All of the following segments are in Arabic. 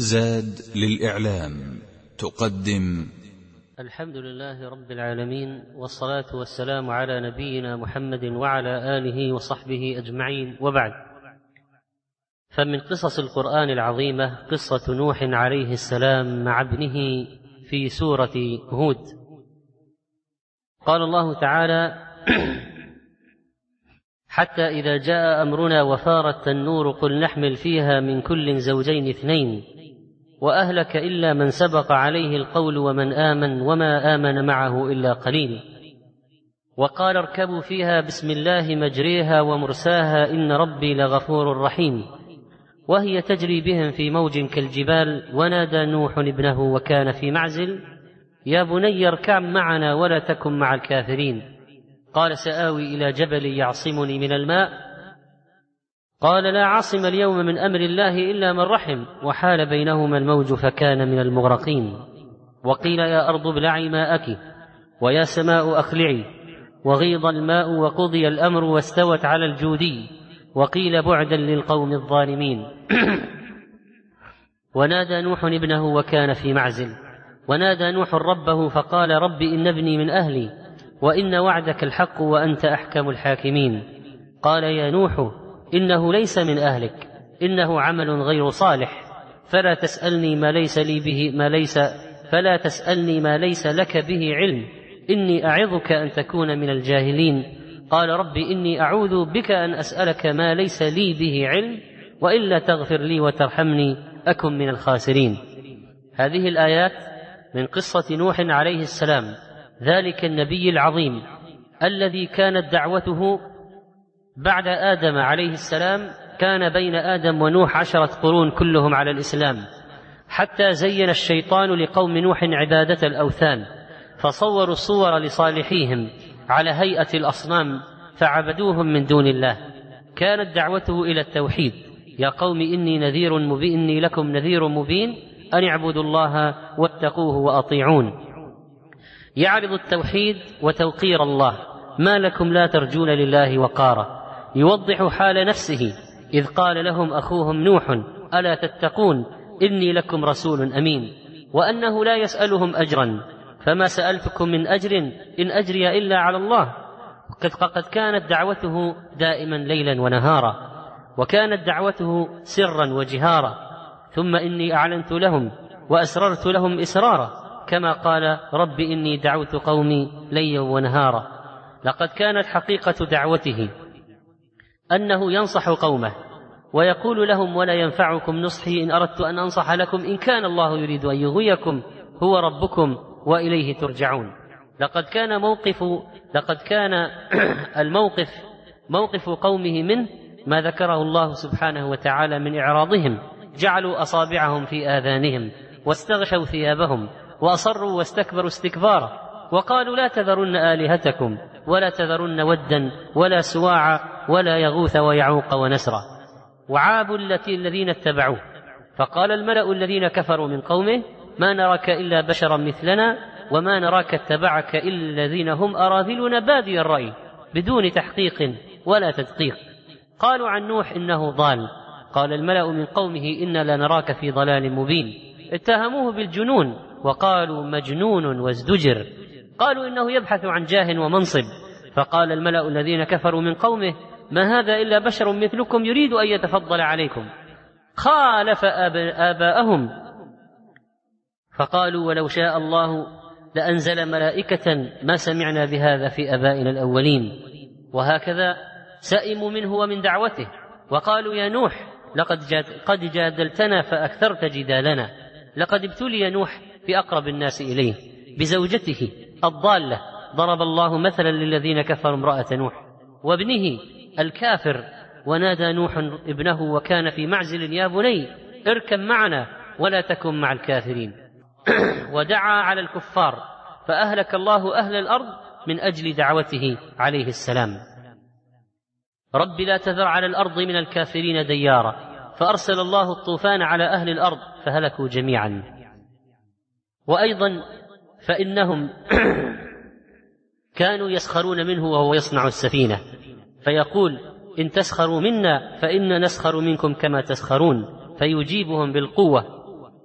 زاد للإعلام تقدم الحمد لله رب العالمين، والصلاة والسلام على نبينا محمد وعلى آله وصحبه أجمعين، وبعد. فمن قصص القرآن العظيمة قصة نوح عليه السلام مع ابنه في سورة هود. قال الله تعالى: حتى إذا جاء أمرنا وفارت النور قل نحمل فيها من كل زوجين اثنين وأهلك إلا من سبق عليه القول ومن آمن وما آمن معه إلا قليل. وقال اركبوا فيها بسم الله مجريها ومرساها إن ربي لغفور رحيم. وهي تجري بهم في موج كالجبال ونادى نوح ابنه وكان في معزل يا بني اركب معنا ولا تكن مع الكافرين. قال سآوي إلى جبل يعصمني من الماء قال لا عاصم اليوم من أمر الله إلا من رحم وحال بينهما الموج فكان من المغرقين. وقيل يا أرض ابلعي ماءك ويا سماء أقلعي وغيض الماء وقضي الأمر واستوت على الجودي وقيل بعدا للقوم الظالمين. ونادى نوح ابنه وكان في معزل. ونادى نوح ربه فقال رب إن ابني من أهلي وإن وعدك الحق وأنت أحكم الحاكمين. قال يا نوح إنه ليس من أهلك إنه عمل غير صالح فلا تسألني ما ليس لك به علم إني أعظك أن تكون من الجاهلين. قال رب إني أعوذ بك أن أسألك ما ليس لي به علم وإلا تغفر لي وترحمني أكن من الخاسرين. هذه الآيات من قصة نوح عليه السلام، ذلك النبي العظيم الذي كانت دعوته بعد آدم عليه السلام. كان بين آدم ونوح 10 قرون كلهم على الإسلام، حتى زين الشيطان لقوم نوح عبادة الأوثان فصوروا الصور لصالحيهم على هيئة الأصنام فعبدوهم من دون الله. كانت دعوته إلى التوحيد يا قوم إني لكم نذير مبين أن اعبدوا الله واتقوه وأطيعون. يعرض التوحيد وتوقير الله، ما لكم لا ترجون لله وقارا. يوضح حال نفسه إذ قال لهم أخوهم نوح ألا تتقون إني لكم رسول أمين، وأنه لا يسألهم أجرا فما سألتكم من أجر إن أجري إلا على الله. قد كانت دعوته دائما ليلا ونهارا، وكانت دعوته سرا وجهارا. ثم إني أعلنت لهم وأسررت لهم إسرارا كما قال رب إني دعوت قومي ليلا ونهارا. لقد كانت حقيقة دعوته أنه ينصح قومه ويقول لهم ولا ينفعكم نصحي إن أردت أن أنصح لكم إن كان الله يريد أن يغويكم هو ربكم وإليه ترجعون. لقد كان الموقف موقف قومه منه ما ذكره الله سبحانه وتعالى من إعراضهم. جعلوا أصابعهم في آذانهم واستغشوا ثيابهم وأصروا واستكبروا استكبارا وقالوا لا تذرن آلهتكم ولا تذرن ودا ولا سواعا ولا يغوث ويعوق ونسرا. وعابوا الذين اتبعوه. فقال الملأ الذين كفروا من قومه ما نراك إلا بشرا مثلنا وما نراك اتبعك إلا الذين هم أراذلنا بادي الرأي بدون تحقيق ولا تدقيق. قالوا عن نوح إنه ضال. قال الملأ من قومه إنا لنراك في ضلال مبين. اتهموه بالجنون وقالوا مجنون وازدجر. قالوا إنه يبحث عن جاه ومنصب. فقال الملأ الذين كفروا من قومه ما هذا إلا بشر مثلكم يريد أن يتفضل عليكم. خالف آباءهم فقالوا ولو شاء الله لأنزل ملائكة ما سمعنا بهذا في آبائنا الأولين. وهكذا سئموا منه ومن دعوته وقالوا يا نوح قد جادلتنا فأكثرت جدالنا. لقد ابتلي نوح في أقرب الناس إليه بزوجته الضالة. ضرب الله مثلا للذين كفروا امرأة نوح وابنه الكافر. ونادى نوح ابنه وكان في معزل يا بني اركب معنا ولا تكن مع الكافرين. ودعا على الكفار فأهلك الله أهل الأرض من أجل دعوته عليه السلام. رب لا تذر على الأرض من الكافرين ديارا فأرسل الله الطوفان على أهل الأرض فهلكوا جميعا. وأيضا فإنهم كانوا يسخرون منه وهو يصنع السفينة فيقول إن تسخروا منا فإنا نسخر منكم كما تسخرون فيجيبهم بالقوة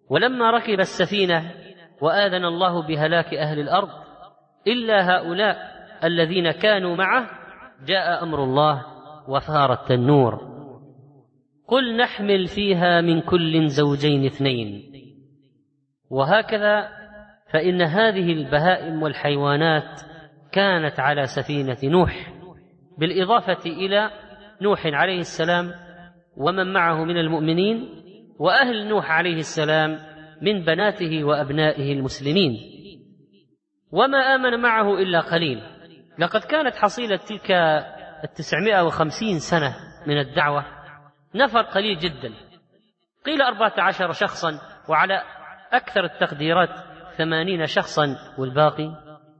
ولما ركب السفينة وآذن الله بهلاك أهل الأرض إلا هؤلاء الذين كانوا معه، جاء أمر الله وفار التنور. قل نحمل فيها من كل زوجين اثنين. وهكذا فإن هذه البهائم والحيوانات كانت على سفينة نوح، بالإضافة إلى نوح عليه السلام ومن معه من المؤمنين، وأهل نوح عليه السلام من بناته وأبنائه المسلمين، وما آمن معه إلا قليل. لقد كانت حصيلة تلك 950 سنة من الدعوة نفر قليل جدا، قيل 14 شخصا، وعلى أكثر التقديرات 80 شخصا، والباقي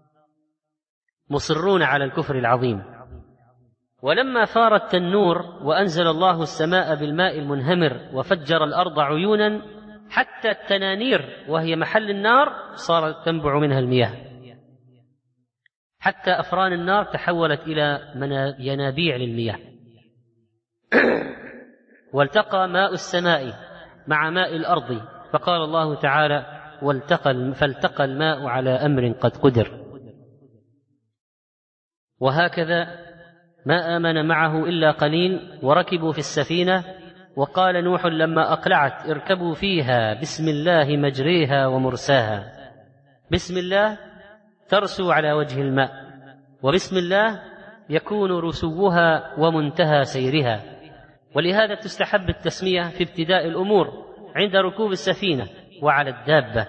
مصرون على الكفر العظيم. ولما فار التنور وأنزل الله السماء بالماء المنهمر وفجر الأرض عيونا، حتى التنانير وهي محل النار صارت تنبع منها المياه، حتى أفران النار تحولت إلى ينابيع للمياه. والتقى ماء السماء مع ماء الأرض، فقال الله تعالى: فالتقى الماء على أمر قد قدر. وهكذا ما آمن معه إلا قليل، وركبوا في السفينة. وقال نوح لما أقلعت: اركبوا فيها بسم الله مجريها ومرساها. بسم الله ترسو على وجه الماء، وبسم الله يكون رسوها ومنتهى سيرها، ولهذا تستحب التسمية في ابتداء الأمور عند ركوب السفينة وعلى الدابة.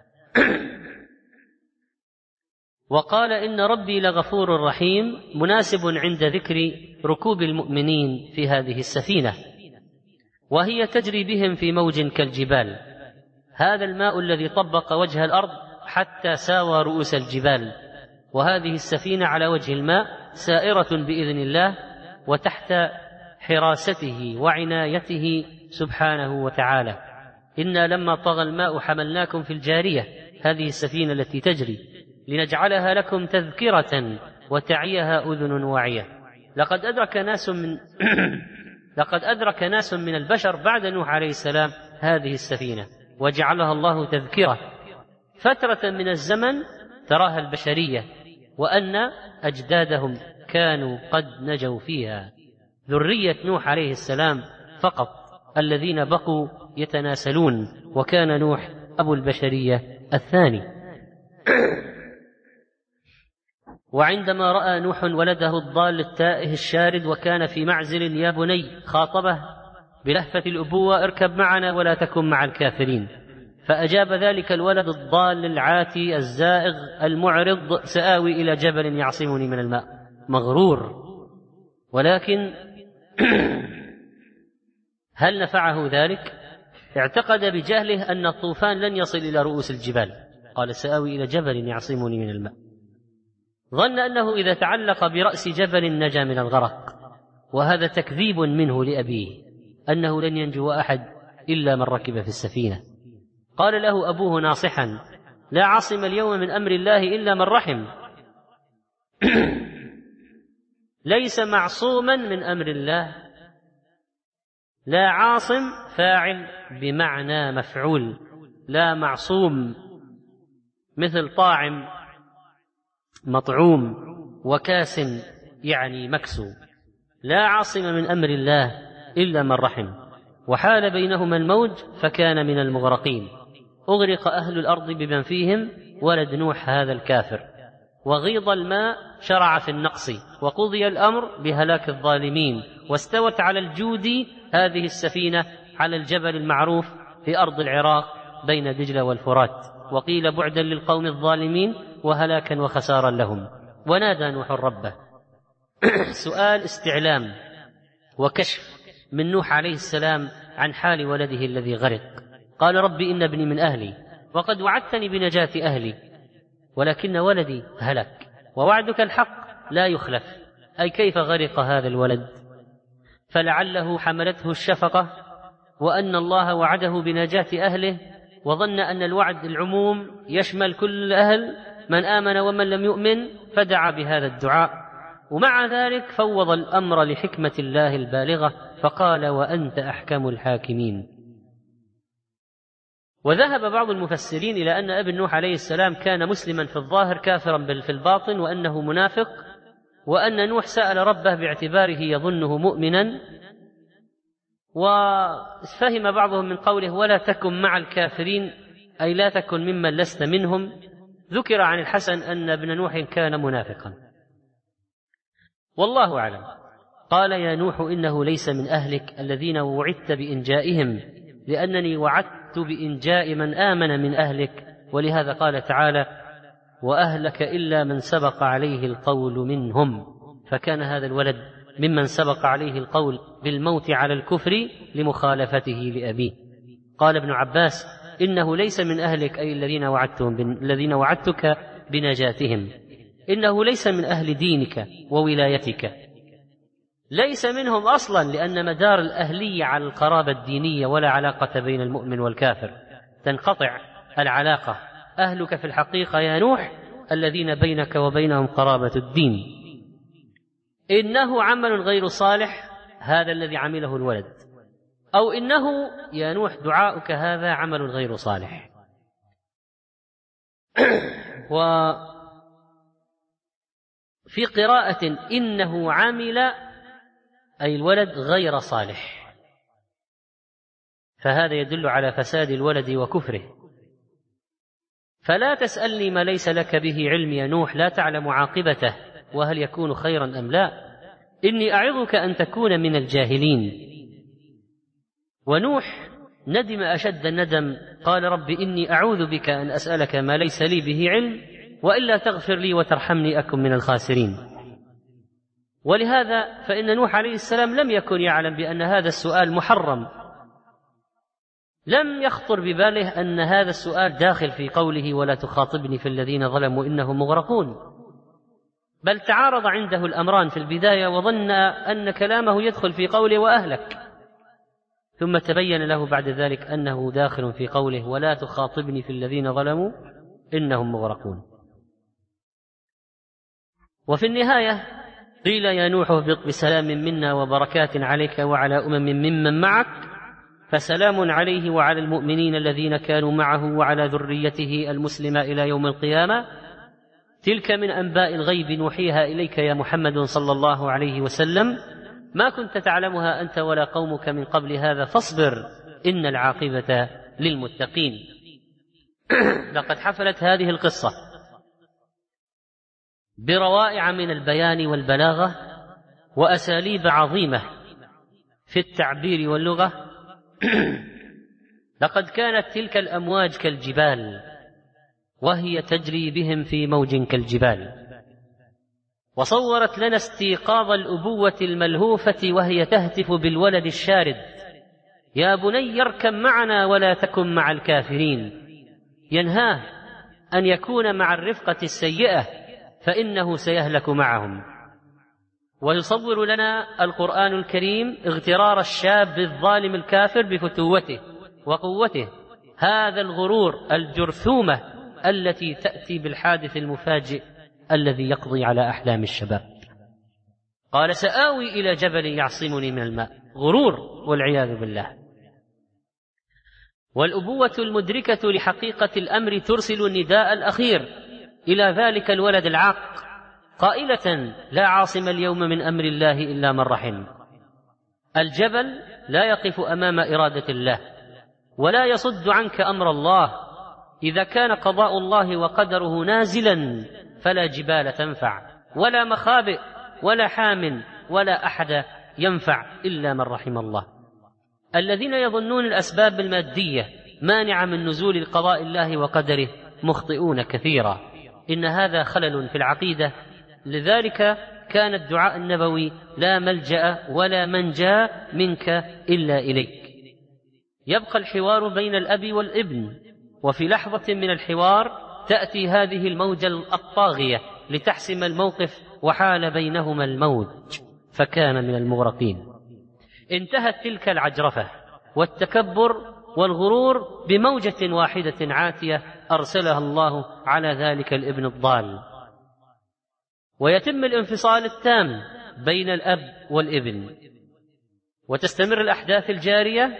وقال: إن ربي لغفور رحيم، مناسب عند ذكر ركوب المؤمنين في هذه السفينة، وهي تجري بهم في موج كالجبال. هذا الماء الذي طبق وجه الأرض حتى ساوى رؤوس الجبال، وهذه السفينة على وجه الماء سائرة بإذن الله وتحت حراسته وعنايته سبحانه وتعالى. إنا لما طغى الماء حملناكم في الجارية، هذه السفينة التي تجري، لنجعلها لكم تذكرة وتعيها أذن واعية. لقد أدرك ناس من البشر بعد نوح عليه السلام هذه السفينة، وجعلها الله تذكرة فترة من الزمن تراها البشرية، وأن أجدادهم كانوا قد نجوا فيها. ذرية نوح عليه السلام فقط الذين بقوا يتناسلون، وكان نوح أبو البشرية الثاني. وعندما رأى نوح ولده الضال التائه الشارد وكان في معزل: يا بني، خاطبه بلهفة الأبوة: اركب معنا ولا تكن مع الكافرين. فأجاب ذلك الولد الضال العاتي الزائغ المعرض: سآوي إلى جبل يعصمني من الماء. مغرور. ولكن هل نفعه ذلك؟ اعتقد بجهله أن الطوفان لن يصل إلى رؤوس الجبال، قال: سآوي إلى جبل يعصمني من الماء. ظن أنه إذا تعلق برأس جبل نجا من الغرق، وهذا تكذيب منه لأبيه أنه لن ينجو أحد إلا من ركب في السفينة. قال له أبوه ناصحا: لا عاصم اليوم من أمر الله إلا من رحم. ليس معصوما من أمر الله. لا عاصم فاعل بمعنى مفعول، لا معصوم مثل طاعم مطعوم، وكاس يعني مكسو. لا عاصم من أمر الله إلا من رحم. وحال بينهما الموج فكان من المغرقين. أغرق أهل الأرض بمن فيهم ولد نوح هذا الكافر. وغيض الماء شرع في النقص، وقضي الأمر بهلاك الظالمين. واستوت على الجود هذه السفينة على الجبل المعروف في أرض العراق بين دجلة والفرات. وقيل بعدا للقوم الظالمين وهلاكا وخسارا لهم. ونادى نوح ربه. سؤال استعلام وكشف من نوح عليه السلام عن حال ولده الذي غرق. قال: ربي إن ابني من أهلي وقد وعدتني بنجاة أهلي، ولكن ولدي هلك، ووعدك الحق لا يخلف. أي كيف غرق هذا الولد؟ فلعله حملته الشفقة، وأن الله وعده بنجاة أهله، وظن أن الوعد العموم يشمل كل الأهل، من آمن ومن لم يؤمن، فدعا بهذا الدعاء. ومع ذلك فوض الأمر لحكمة الله البالغة، فقال: وأنت أحكم الحاكمين. وذهب بعض المفسرين إلى أن ابن نوح عليه السلام كان مسلما في الظاهر كافرا في الباطن، وأنه منافق، وأن نوح سأل ربه باعتباره يظنه مؤمنا. وفهم بعضهم من قوله ولا تكن مع الكافرين أي لا تكن ممن لست منهم. ذكر عن الحسن أن ابن نوح كان منافقا، والله أعلم. قال يا نوح إنه ليس من أهلك الذين وعدت بإنجائهم، لأنني وعدت بإنجاء من آمن من أهلك، ولهذا قال تعالى وأهلك إلا من سبق عليه القول منهم، فكان هذا الولد ممن سبق عليه القول بالموت على الكفر لمخالفته لأبيه. قال ابن عباس إنه ليس من أهلك أي الذين وعدتك بنجاتهم، إنه ليس من أهل دينك وولايتك، ليس منهم أصلا، لأن مدار الأهلية على القرابة الدينية ولا علاقة بين المؤمن والكافر، تنقطع العلاقة. أهلك في الحقيقة يا نوح الذين بينك وبينهم قرابة الدين. إنه عمل غير صالح هذا الذي عمله الولد، أو إنه يا نوح دعاؤك هذا عمل غير صالح. وفي قراءة إنه عمل أي الولد غير صالح، فهذا يدل على فساد الولد وكفره. فلا تسألني ما ليس لك به علم يا نوح، لا تعلم عاقبته وهل يكون خيرا أم لا، إني أعظك أن تكون من الجاهلين. ونوح ندم أشد الندم، قال رب إني أعوذ بك أن أسألك ما ليس لي به علم، وإلا تغفر لي وترحمني أكن من الخاسرين. ولهذا فإن نوح عليه السلام لم يكن يعلم بأن هذا السؤال محرم، لم يخطر بباله أن هذا السؤال داخل في قوله ولا تخاطبني في الذين ظلموا إنهم مغرقون، بل تعارض عنده الأمران في البداية وظن أن كلامه يدخل في قوله وأهلك، ثم تبين له بعد ذلك أنه داخل في قوله ولا تخاطبني في الذين ظلموا إنهم مغرقون. وفي النهاية قيل يا نوح اهبط بسلام منا وبركات عليك وعلى ممن معك، فسلام عليه وعلى المؤمنين الذين كانوا معه وعلى ذريته المسلمة إلى يوم القيامة. تلك من أنباء الغيب نوحيها إليك يا محمد صلى الله عليه وسلم، ما كنت تعلمها أنت ولا قومك من قبل هذا، فاصبر إن العاقبة للمتقين. لقد حفلت هذه القصة بروائع من البيان والبلاغة وأساليب عظيمة في التعبير واللغة. لقد كانت تلك الأمواج كالجبال وهي تجري بهم في موج كالجبال، وصورت لنا استيقاظ الأبوة الملهوفة وهي تهتف بالولد الشارد يا بني اركب معنا ولا تكن مع الكافرين، ينهاه أن يكون مع الرفقة السيئة فإنه سيهلك معهم. ويصور لنا القرآن الكريم اغترار الشاب الظالم الكافر بفتوته وقوته، هذا الغرور الجرثومة التي تأتي بالحادث المفاجئ الذي يقضي على أحلام الشباب. قال سآوي إلى جبل يعصمني من الماء، غرور والعياذ بالله. والأبوة المدركة لحقيقة الأمر ترسل النداء الأخير إلى ذلك الولد العاق قائلة لا عاصم اليوم من أمر الله إلا من رحم. الجبل لا يقف أمام إرادة الله ولا يصد عنك أمر الله، إذا كان قضاء الله وقدره نازلا فلا جبال تنفع ولا مخابئ ولا حام ولا أحد ينفع إلا من رحم الله. الذين يظنون الأسباب المادية مانعة من نزول قضاء الله وقدره مخطئون كثيرا، إن هذا خلل في العقيدة. لذلك كان الدعاء النبوي لا ملجأ ولا منجا منك إلا إليك. يبقى الحوار بين الأب والابن، وفي لحظة من الحوار تأتي هذه الموجة الطاغية لتحسم الموقف، وحال بينهما الموج فكان من المغرقين. انتهت تلك العجرفة والتكبر والغرور بموجة واحدة عاتية أرسلها الله على ذلك الابن الضال، ويتم الانفصال التام بين الأب والابن، وتستمر الأحداث الجارية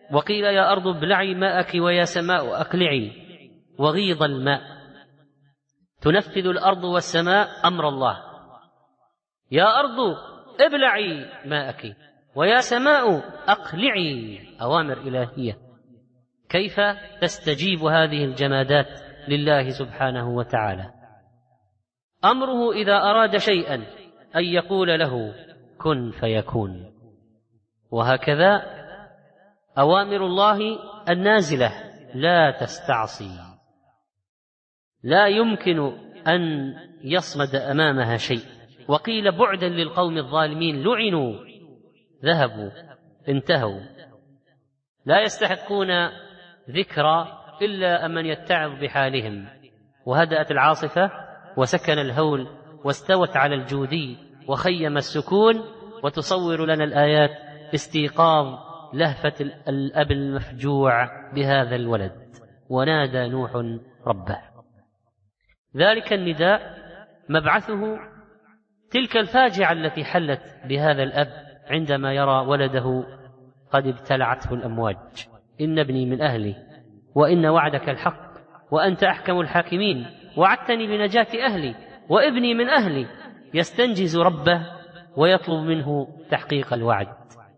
وقيل يا أرض ابلعي ماءك ويا سماء أقلعي، وغيض الماء. تنفذ الأرض والسماء أمر الله. يا أرض ابلعي ماءك ويا سماء أقلعي، أوامر إلهية. كيف تستجيب هذه الجمادات لله سبحانه وتعالى؟ أمره إذا أراد شيئا أن يقول له كن فيكون. وهكذا أوامر الله النازلة لا تستعصي، لا يمكن أن يصمد أمامها شيء. وقيل بعدا للقوم الظالمين، لعنوا، ذهبوا، انتهوا، لا يستحقون ذكرى إلا من يتعظ بحالهم. وهدأت العاصفة وسكن الهول واستوت على الجودي وخيم السكون، وتصور لنا الآيات استيقاظ لهفة الأب المفجوع بهذا الولد. ونادى نوح ربه. ذلك النداء مبعثه تلك الفاجعة التي حلت بهذا الأب عندما يرى ولده قد ابتلعته الأمواج. إن ابني من أهلي وإن وعدك الحق وأنت أحكم الحاكمين، وعدتني بنجاة أهلي وابني من أهلي. يستنجز ربه ويطلب منه تحقيق الوعد.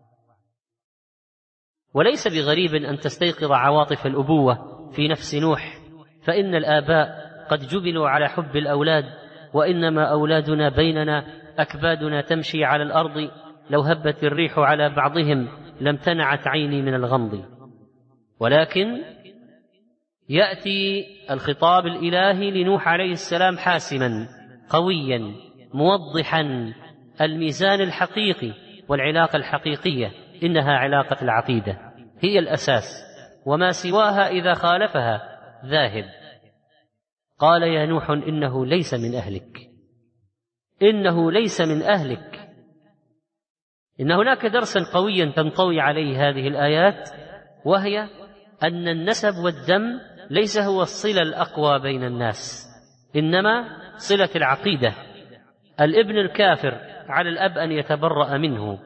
وليس بغريب أن تستيقظ عواطف الأبوة في نفس نوح، فإن الآباء قد جبلوا على حب الأولاد، وإنما أولادنا بيننا أكبادنا تمشي على الأرض، لو هبت الريح على بعضهم لامتنعت عيني من الغمض. ولكن يأتي الخطاب الإلهي لنوح عليه السلام حاسما قويا موضحا الميزان الحقيقي والعلاقة الحقيقية. إنها علاقة العقيدة، هي الأساس، وما سواها إذا خالفها ذاهب. قال يا نوح إنه ليس من أهلك، إنه ليس من أهلك. إن هناك درسا قويا تنطوي عليه هذه الآيات، وهي أن النسب والدم ليس هو الصلة الأقوى بين الناس، إنما صلة العقيدة. الابن الكافر على الأب أن يتبرأ منه.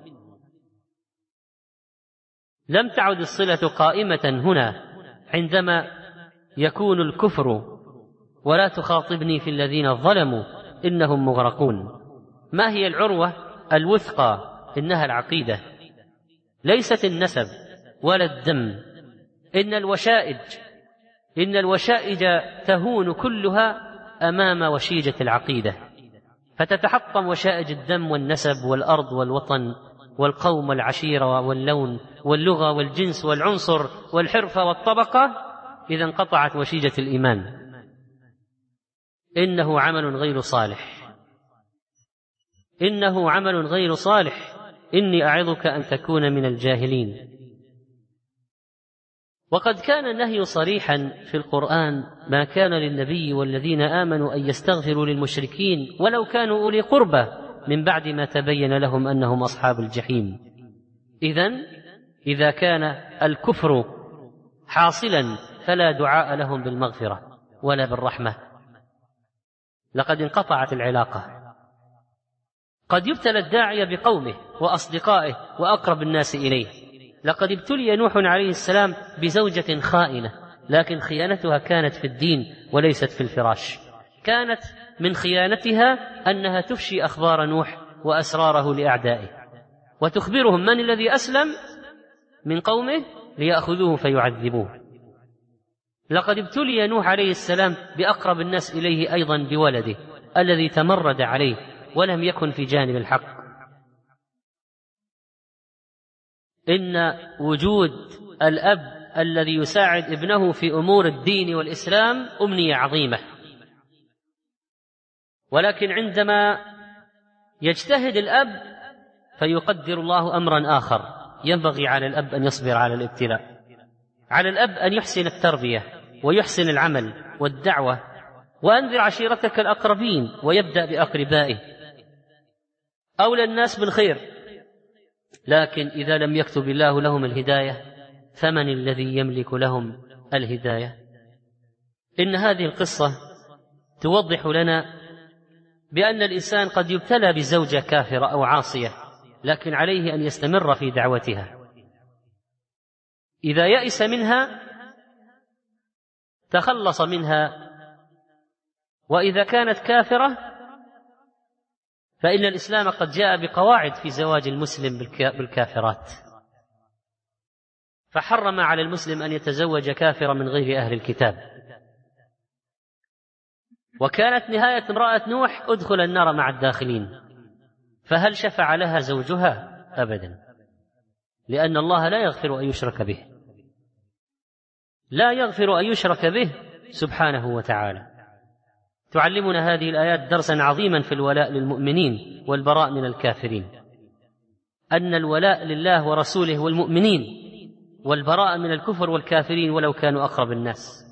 لم تعد الصلة قائمة هنا عندما يكون الكفر ولا تخاطبني في الذين ظلموا إنهم مغرقون. ما هي العروة الوثقى؟ إنها العقيدة، ليست النسب ولا الدم. إن الوشائج تهون كلها أمام وشيجة العقيدة، فتتحطم وشائج الدم والنسب والأرض والوطن والقوم والعشيرة واللون واللغة والجنس والعنصر والحرفة والطبقة إذا انقطعت وشيجة الإيمان. إنه عمل غير صالح، إنه عمل غير صالح. إني أعظك أن تكون من الجاهلين. وقد كان النهي صريحا في القرآن: ما كان للنبي والذين آمنوا أن يستغفروا للمشركين ولو كانوا أولي قربى من بعد ما تبين لهم أنهم أصحاب الجحيم. إذا كان الكفر حاصلا فلا دعاء لهم بالمغفرة ولا بالرحمة، لقد انقطعت العلاقة. قد يبتلى الداعية بقومه وأصدقائه وأقرب الناس إليه. لقد ابتلي نوح عليه السلام بزوجة خائنة، لكن خيانتها كانت في الدين وليست في الفراش. كانت من خيانتها أنها تفشي أخبار نوح وأسراره لأعدائه، وتخبرهم من الذي أسلم من قومه ليأخذوه فيعذبوه. لقد ابتلي نوح عليه السلام بأقرب الناس إليه أيضا بولده الذي تمرد عليه ولم يكن في جانب الحق. إن وجود الأب الذي يساعد ابنه في أمور الدين والإسلام أمنية عظيمة، ولكن عندما يجتهد الأب فيقدر الله أمرا آخر. ينبغي على الأب أن يصبر على الابتلاء، على الأب أن يحسن التربية ويحسن العمل والدعوة. وأنذر عشيرتك الأقربين، ويبدأ بأقربائه، أولى الناس بالخير. لكن إذا لم يكتب الله لهم الهداية فمن الذي يملك لهم الهداية؟ إن هذه القصة توضح لنا بأن الإنسان قد يبتلى بزوجة كافرة أو عاصية، لكن عليه أن يستمر في دعوتها. إذا يئس منها تخلص منها، وإذا كانت كافرة فإن الإسلام قد جاء بقواعد في زواج المسلم بالكافرات، فحرم على المسلم أن يتزوج كافرا من غير أهل الكتاب. وكانت نهاية امرأة نوح ادخل النار مع الداخلين، فهل شفع لها زوجها؟ أبدا، لأن الله لا يغفر أن يشرك به، لا يغفر أن يشرك به سبحانه وتعالى. تعلمنا هذه الآيات درسا عظيما في الولاء للمؤمنين والبراء من الكافرين، أن الولاء لله ورسوله والمؤمنين والبراء من الكفر والكافرين ولو كانوا أقرب الناس.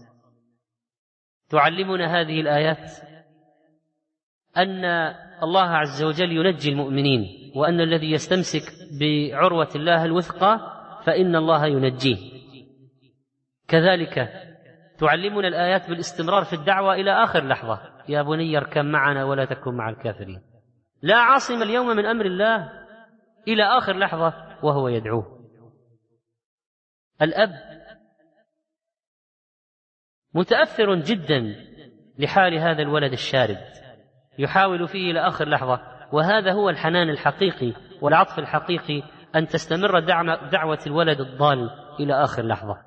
تعلمنا هذه الآيات أن الله عز وجل ينجي المؤمنين، وأن الذي يستمسك بعروة الله الوثقى فإن الله ينجيه. كذلك تعلمنا الآيات بالاستمرار في الدعوة إلى آخر لحظة، يا بني اركب معنا ولا تكن مع الكافرين، لا عاصم اليوم من أمر الله، إلى آخر لحظة وهو يدعوه. الأب متأثر جدا لحال هذا الولد الشارد، يحاول فيه إلى آخر لحظة، وهذا هو الحنان الحقيقي والعطف الحقيقي، أن تستمر دعوة الولد الضال إلى آخر لحظة.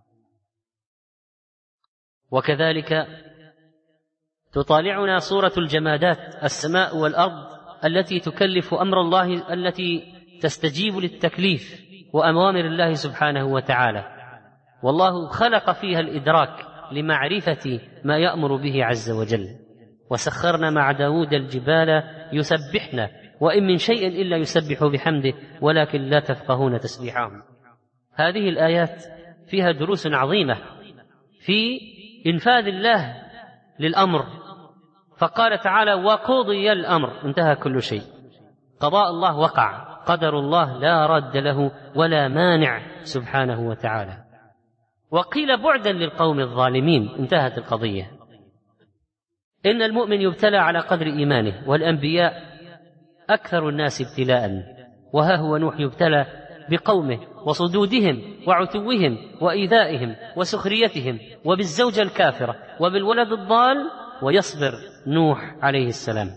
وكذلك تطالعنا صورة الجمادات، السماء والأرض التي تكلف أمر الله، التي تستجيب للتكليف وأوامر الله سبحانه وتعالى، والله خلق فيها الإدراك لمعرفة ما يأمر به عز وجل. وسخرنا مع داود الجبال يسبحن وإن من شيء إلا يسبح بحمده ولكن لا تفقهون تسبيحهم. هذه الآيات فيها دروس عظيمة في إنفاذ الله للأمر، فقال تعالى وقضي الأمر، انتهى كل شيء، قضاء الله وقع، قدر الله لا رد له ولا مانع سبحانه وتعالى. وقيل بعدا للقوم الظالمين، انتهت القضية. إن المؤمن يبتلى على قدر إيمانه، والأنبياء أكثر الناس ابتلاء، وها هو نوح يبتلى بقومه وصدودهم وعتوهم وإيذائهم وسخريتهم وبالزوجة الكافرة وبالولد الضال، ويصبر نوح عليه السلام.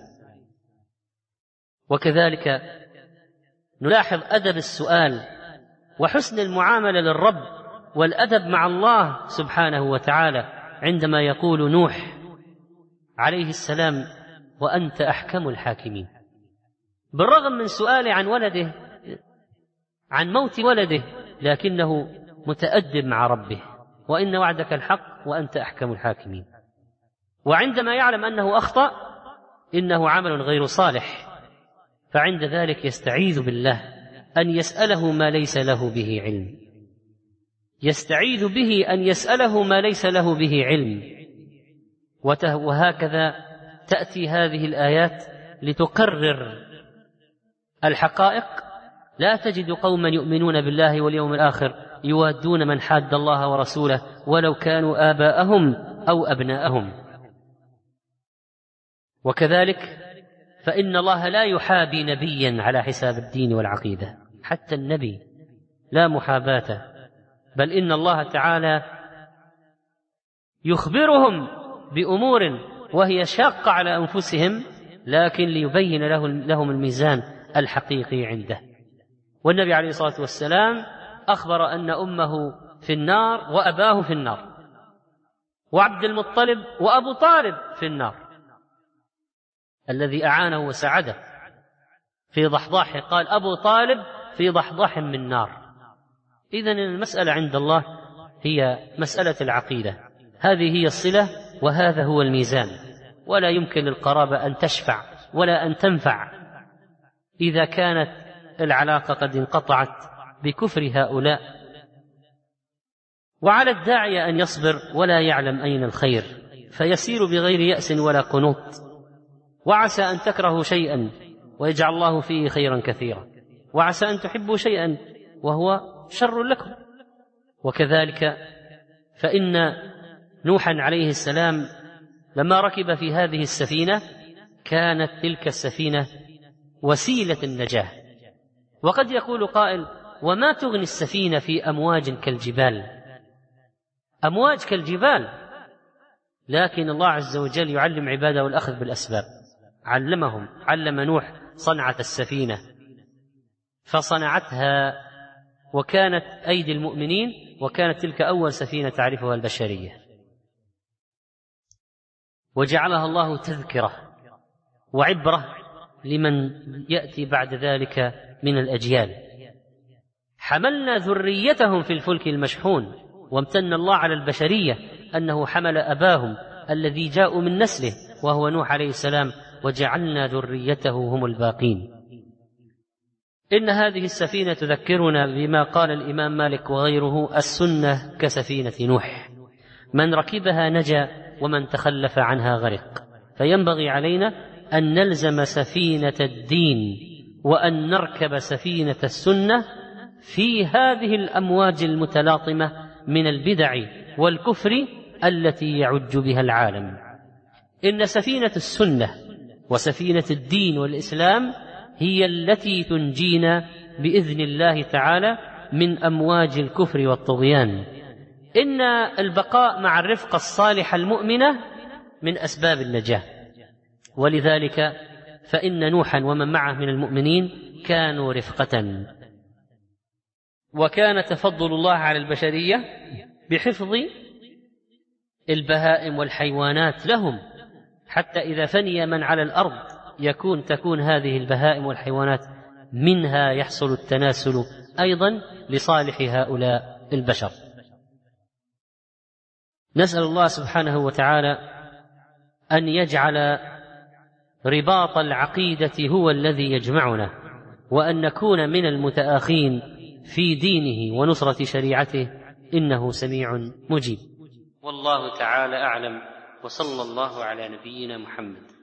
وكذلك نلاحظ أدب السؤال وحسن المعاملة للرب والأدب مع الله سبحانه وتعالى، عندما يقول نوح عليه السلام وأنت أحكم الحاكمين، بالرغم من سؤاله عن ولده، عن موت ولده، لكنه متأدب مع ربه، وإن وعدك الحق وأنت أحكم الحاكمين. وعندما يعلم أنه أخطأ، إنه عمل غير صالح، فعند ذلك يستعيذ بالله أن يسأله ما ليس له به علم، يستعيذ به أن يسأله ما ليس له به علم. وهكذا تأتي هذه الآيات لتقرر الحقائق. لا تجد قوما يؤمنون بالله واليوم الآخر يوادون من حاد الله ورسوله ولو كانوا آباءهم أو أبناءهم. وكذلك فإن الله لا يحابي نبيا على حساب الدين والعقيدة، حتى النبي لا محاباة، بل إن الله تعالى يخبرهم بأمور وهي شاقة على أنفسهم، لكن ليبين لهم الميزان الحقيقي عنده. والنبي عليه الصلاة والسلام أخبر أن أمه في النار وأباه في النار، وعبد المطلب وأبو طالب في النار، الذي أعانه وساعده في ضحضاحه، قال أبو طالب في ضحضاح من نار. إذن المسألة عند الله هي مسألة العقيدة، هذه هي الصلة وهذا هو الميزان. ولا يمكن للقرابة أن تشفع ولا أن تنفع إذا كانت العلاقة قد انقطعت بكفر هؤلاء. وعلى الداعية أن يصبر ولا يعلم أين الخير، فيسير بغير يأس ولا قنوط، وعسى أن تكرهوا شيئا ويجعل الله فيه خيرا كثيرا، وعسى أن تحبوا شيئا وهو شر لكم. وكذلك فإن نوحا عليه السلام لما ركب في هذه السفينة كانت تلك السفينة وسيلة النجاة. وقد يقول قائل وما تغني السفينة في أمواج كالجبال، أمواج كالجبال، لكن الله عز وجل يعلم عباده الأخذ بالأسباب. علم نوح صنعة السفينة فصنعتها، وكانت أيدي المؤمنين، وكانت تلك أول سفينة تعرفها البشرية، وجعلها الله تذكرة وعبرة لمن يأتي بعد ذلك من الأجيال. حملنا ذريتهم في الفلك المشحون، وامتن الله على البشرية أنه حمل أباهم الذي جاءوا من نسله وهو نوح عليه السلام، وجعلنا ذريته هم الباقين. إن هذه السفينة تذكرنا بما قال الإمام مالك وغيره: السنة كسفينة نوح، من ركبها نجا ومن تخلف عنها غرق. فينبغي علينا أن نلزم سفينة الدين وأن نركب سفينة السنة في هذه الأمواج المتلاطمة من البدع والكفر التي يعج بها العالم. إن سفينة السنة وسفينة الدين والإسلام هي التي تنجينا بإذن الله تعالى من أمواج الكفر والطغيان. إن البقاء مع الرفقة الصالحة المؤمنة من أسباب النجاة، ولذلك فإن نوحا ومن معه من المؤمنين كانوا رفقة، وكان تفضل الله على البشرية بحفظ البهائم والحيوانات لهم، حتى إذا فني من على الأرض تكون هذه البهائم والحيوانات منها يحصل التناسل أيضا لصالح هؤلاء البشر. نسأل الله سبحانه وتعالى أن يجعل رباط العقيدة هو الذي يجمعنا، وأن نكون من المتآخين في دينه ونصرة شريعته، إنه سميع مجيب. والله تعالى أعلم، وصلى الله على نبينا محمد.